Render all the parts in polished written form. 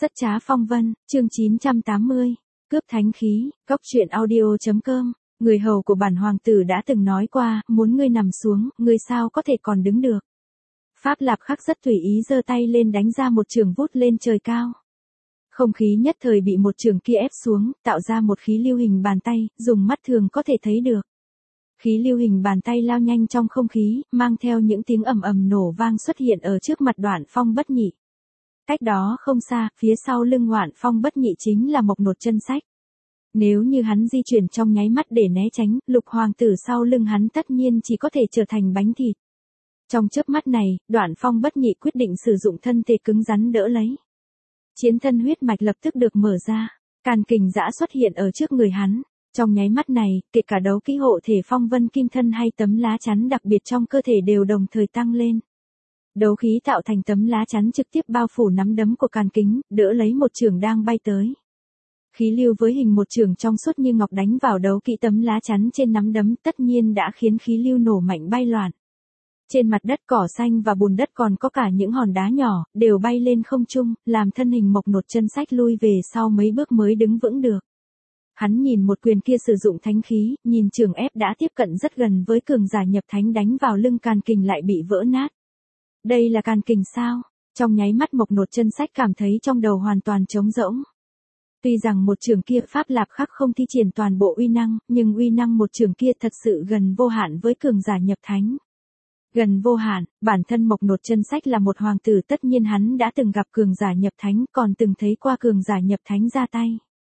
Rất trá phong vân, chương 980, cướp thánh khí, Cóc truyện audio.com, người hầu của bản hoàng tử đã từng nói qua, muốn ngươi nằm xuống, ngươi sao có thể còn đứng được. Pháp Lạp Khắc rất tùy ý giơ tay lên đánh ra một chưởng vút lên trời cao. Không khí nhất thời bị một chưởng kia ép xuống, tạo ra một khí lưu hình bàn tay, dùng mắt thường có thể thấy được. Khí lưu hình bàn tay lao nhanh trong không khí, mang theo những tiếng ầm ầm nổ vang xuất hiện ở trước mặt Đoạn Phong Bất Nhị. Cách đó không xa, phía sau lưng Đoạn Phong Bất Nhị chính là Mộc Nột Chân Sách. Nếu như hắn di chuyển trong nháy mắt để né tránh, Lục hoàng tử sau lưng hắn tất nhiên chỉ có thể trở thành bánh thịt. Trong chớp mắt này, Đoạn Phong Bất Nhị quyết định sử dụng thân thể cứng rắn đỡ lấy. Chiến thân huyết mạch lập tức được mở ra, càn kình giã xuất hiện ở trước người hắn. Trong nháy mắt này, kể cả đấu kỹ hộ thể phong vân kim thân hay tấm lá chắn đặc biệt trong cơ thể đều đồng thời tăng lên. Đấu khí tạo thành tấm lá chắn trực tiếp bao phủ nắm đấm của càn kính, đỡ lấy một chưởng đang bay tới. Khí lưu với hình một chưởng trong suốt như ngọc đánh vào đấu kỹ tấm lá chắn trên nắm đấm tất nhiên đã khiến khí lưu nổ mạnh bay loạn. Trên mặt đất cỏ xanh và bùn đất còn có cả những hòn đá nhỏ, đều bay lên không trung, làm thân hình Mộc Nột Chân Sách lui về sau mấy bước mới đứng vững được. Hắn nhìn một quyền kia sử dụng thánh khí, nhìn chưởng ép đã tiếp cận rất gần với cường giả nhập thánh đánh vào lưng càn kình lại bị vỡ nát. Đây là càn kình sao? Trong nháy mắt Mộc Nột Chân Sách cảm thấy trong đầu hoàn toàn trống rỗng. Tuy rằng một chưởng kia Pháp Lạp Khắc không thi triển toàn bộ uy năng, nhưng uy năng một chưởng kia thật sự gần vô hạn với cường giả nhập thánh. Gần vô hạn, bản thân Mộc Nột Chân Sách là một hoàng tử, tất nhiên hắn đã từng gặp cường giả nhập thánh, còn từng thấy qua cường giả nhập thánh ra tay.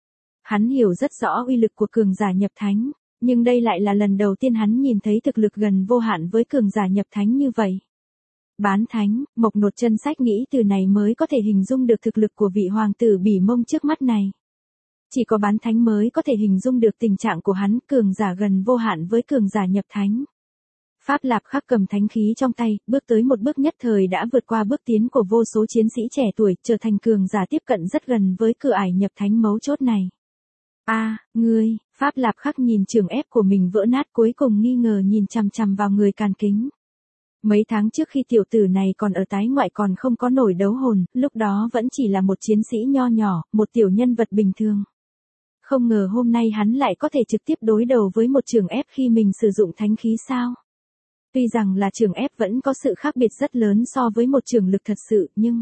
Hắn hiểu rất rõ uy lực của cường giả nhập thánh, nhưng đây lại là lần đầu tiên hắn nhìn thấy thực lực gần vô hạn với cường giả nhập thánh như vậy. Bán thánh, Mộc Nột Chân Sách nghĩ từ này mới có thể hình dung được thực lực của vị hoàng tử Bỉ Mông trước mắt này. Chỉ có bán thánh mới có thể hình dung được tình trạng của hắn, cường giả gần vô hạn với cường giả nhập thánh. Pháp Lạp Khắc cầm thánh khí trong tay, bước tới một bước nhất thời đã vượt qua bước tiến của vô số chiến sĩ trẻ tuổi, trở thành cường giả tiếp cận rất gần với cửa ải nhập thánh mấu chốt này. Ngươi, Pháp Lạp Khắc nhìn chưởng ép của mình vỡ nát cuối cùng nghi ngờ nhìn chằm chằm vào người càn kính. Mấy tháng trước khi tiểu tử này còn ở tái ngoại còn không có nổi đấu hồn, lúc đó vẫn chỉ là một chiến sĩ nho nhỏ, một tiểu nhân vật bình thường. Không ngờ hôm nay hắn lại có thể trực tiếp đối đầu với một chưởng ép khi mình sử dụng thánh khí sao? Tuy rằng là chưởng ép vẫn có sự khác biệt rất lớn so với một chưởng lực thật sự, nhưng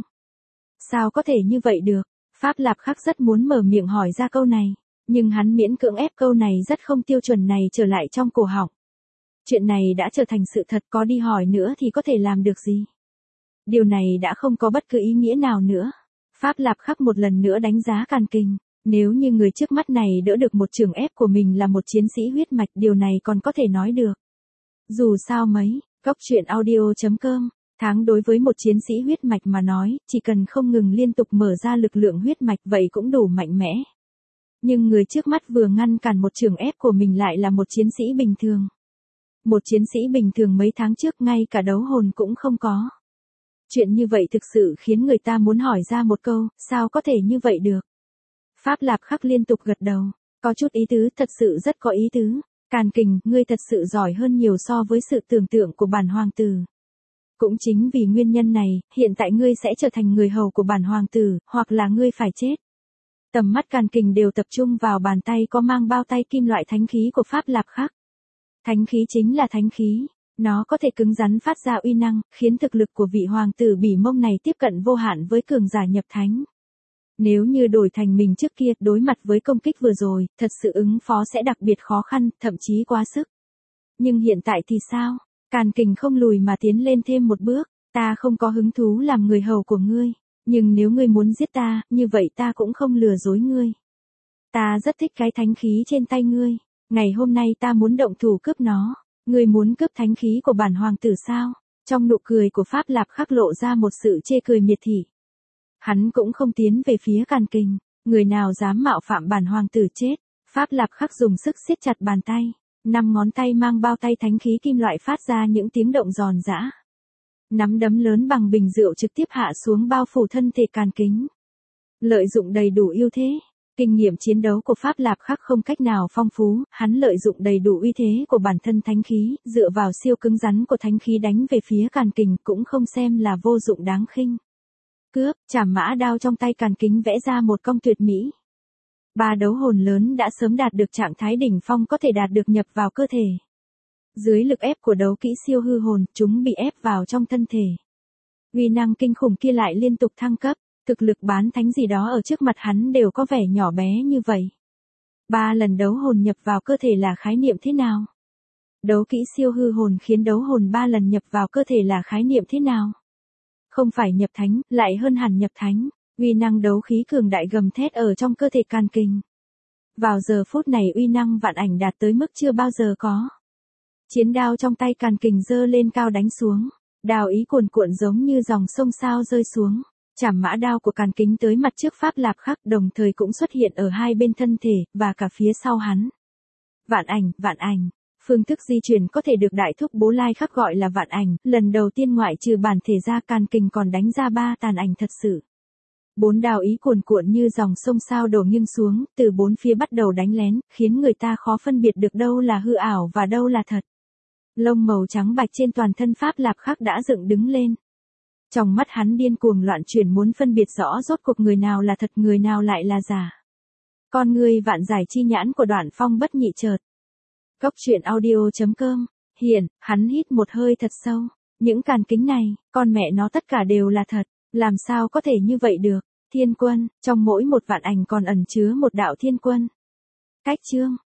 sao có thể như vậy được? Pháp Lạp Khắc rất muốn mở miệng hỏi ra câu này, nhưng hắn miễn cưỡng ép câu này rất không tiêu chuẩn này trở lại trong cổ họng. Chuyện này đã trở thành sự thật, có đi hỏi nữa thì có thể làm được gì? Điều này đã không có bất cứ ý nghĩa nào nữa. Pháp Lạp Khắc một lần nữa đánh giá càn kình. Nếu như người trước mắt này đỡ được một chưởng ép của mình là một chiến sĩ huyết mạch, điều này còn có thể nói được. Dù sao mấy, Cóc truyện audio.com, tháng đối với một chiến sĩ huyết mạch mà nói, chỉ cần không ngừng liên tục mở ra lực lượng huyết mạch vậy cũng đủ mạnh mẽ. Nhưng người trước mắt vừa ngăn cản một chưởng ép của mình lại là một chiến sĩ bình thường. Một chiến sĩ bình thường mấy tháng trước ngay cả đấu hồn cũng không có. Chuyện như vậy thực sự khiến người ta muốn hỏi ra một câu, sao có thể như vậy được? Pháp Lạp Khắc liên tục gật đầu, có chút ý tứ, thật sự rất có ý tứ. Càn kình, ngươi thật sự giỏi hơn nhiều so với sự tưởng tượng của bản hoàng tử. Cũng chính vì nguyên nhân này, hiện tại ngươi sẽ trở thành người hầu của bản hoàng tử, hoặc là ngươi phải chết. Tầm mắt càn kình đều tập trung vào bàn tay có mang bao tay kim loại thánh khí của Pháp Lạp Khắc. Thánh khí chính là thánh khí, nó có thể cứng rắn phát ra uy năng, khiến thực lực của vị hoàng tử Bỉ Mông này tiếp cận vô hạn với cường giả nhập thánh. Nếu như đổi thành mình trước kia, đối mặt với công kích vừa rồi, thật sự ứng phó sẽ đặc biệt khó khăn, thậm chí quá sức. Nhưng hiện tại thì sao? Càn kình không lùi mà tiến lên thêm một bước, ta không có hứng thú làm người hầu của ngươi, nhưng nếu ngươi muốn giết ta, như vậy ta cũng không lừa dối ngươi. Ta rất thích cái thánh khí trên tay ngươi, ngày hôm nay ta muốn động thủ cướp nó. Ngươi muốn cướp thánh khí của bản hoàng tử sao? Trong nụ cười của Pháp Lạp Khắc lộ ra một sự chê cười miệt thị. Hắn cũng không tiến về phía càn kình, người nào dám mạo phạm bản hoàng tử chết. Pháp Lạp Khắc dùng sức siết chặt bàn tay, 5 ngón tay mang bao tay thánh khí kim loại phát ra những tiếng động giòn giã. Nắm đấm lớn bằng bình rượu trực tiếp hạ xuống bao phủ thân thể càn kính. Lợi dụng đầy đủ ưu thế, kinh nghiệm chiến đấu của Pháp Lạp Khắc không cách nào phong phú, hắn lợi dụng đầy đủ uy thế của bản thân thánh khí, dựa vào siêu cứng rắn của thánh khí đánh về phía càn kình cũng không xem là vô dụng đáng khinh. Cướp, chảm mã đao trong tay Càn Kính vẽ ra một cong tuyệt mỹ. Ba đấu hồn lớn đã sớm đạt được trạng thái đỉnh phong có thể đạt được nhập vào cơ thể. Dưới lực ép của đấu kỹ siêu hư hồn, chúng bị ép vào trong thân thể. Uy năng kinh khủng kia lại liên tục thăng cấp, thực lực bán thánh gì đó ở trước mặt hắn đều có vẻ nhỏ bé như vậy. 3 lần đấu hồn nhập vào cơ thể là khái niệm thế nào? Đấu kỹ siêu hư hồn khiến đấu hồn 3 lần nhập vào cơ thể là khái niệm thế nào? Không phải nhập thánh, lại hơn hẳn nhập thánh. Uy năng đấu khí cường đại gầm thét ở trong cơ thể Càn Kình. Vào giờ phút này uy năng vạn ảnh đạt tới mức chưa bao giờ có. Chiến đao trong tay Càn Kình giơ lên cao đánh xuống, đao ý cuồn cuộn giống như dòng sông sao rơi xuống. Chảm mã đao của Càn Kính tới mặt trước Pháp Lạp Khắc đồng thời cũng xuất hiện ở hai bên thân thể, và cả phía sau hắn. Vạn ảnh. Phương thức di chuyển có thể được đại thúc Bố Lai Khắc gọi là vạn ảnh, lần đầu tiên ngoại trừ bản thể ra Càn Kình còn đánh ra 3 tàn ảnh thật sự. 4 đao ý cuồn cuộn như dòng sông sao đổ nghiêng xuống, từ 4 phía bắt đầu đánh lén, khiến người ta khó phân biệt được đâu là hư ảo và đâu là thật. Lông màu trắng bạch trên toàn thân Pháp Lạp Khắc đã dựng đứng lên. Trong mắt hắn điên cuồng loạn chuyển muốn phân biệt rõ rốt cuộc người nào là thật người nào lại là giả. Con người vạn giải chi nhãn của Đoạn Phong bất nhị chợt. Cốc truyện audio.com. Hiển, hắn hít một hơi thật sâu. Những Càn Kính này, con mẹ nó tất cả đều là thật. Làm sao có thể như vậy được? Thiên quân, trong mỗi một vạn ảnh còn ẩn chứa một đạo thiên quân. Cách chương.